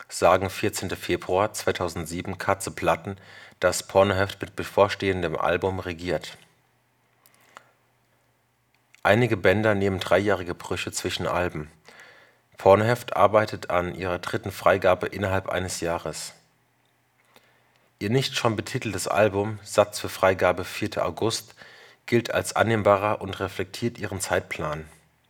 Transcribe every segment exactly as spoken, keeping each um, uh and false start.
sagen vierzehnten Februar zweitausendsieben Katze Platten, das Pornoheft mit bevorstehendem Album regiert. Einige Bänder nehmen dreijährige Brüche zwischen Alben. Pornoheft arbeitet an ihrer dritten Freigabe innerhalb eines Jahres. Ihr nicht schon betiteltes Album Satz für Freigabe vierter August gilt als annehmbarer und reflektiert ihren Zeitplan.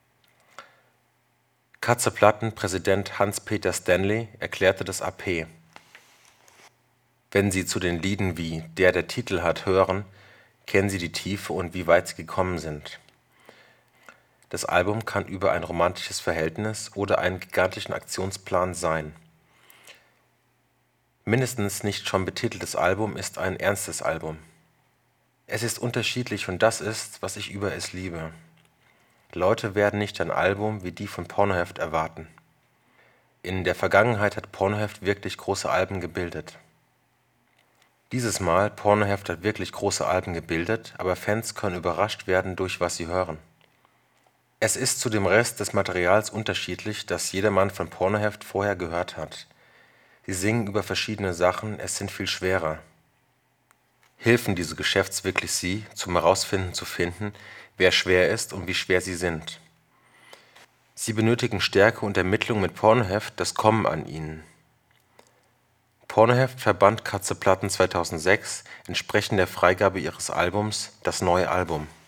Katze Platten-Präsident Hans-Peter Stanley erklärte das A P: Wenn Sie zu den Lieden wie Der der Titel hat hören, kennen Sie die Tiefe und wie weit sie gekommen sind. Das Album kann über ein romantisches Verhältnis oder einen gigantischen Aktionsplan sein. Mindestens nicht schon betiteltes Album ist ein ernstes Album. Es ist unterschiedlich und das ist, was ich über es liebe. Leute werden nicht ein Album wie die von Pornoheft erwarten. In der Vergangenheit hat Pornoheft wirklich große Alben gebildet. Dieses Mal, Pornoheft hat wirklich große Alben gebildet, aber Fans können überrascht werden durch was sie hören. Es ist zu dem Rest des Materials unterschiedlich, das jedermann von Pornoheft vorher gehört hat. Sie singen über verschiedene Sachen, es sind viel schwerer. Helfen diese Geschäfts wirklich Sie, zum Herausfinden zu finden, wer schwer ist und wie schwer sie sind? Sie benötigen Stärke und Ermittlung mit Pornoheft, das Kommen an Ihnen. Pornoheft verband Katze Platten zweitausendsechs entsprechend der Freigabe ihres Albums Das neue Album.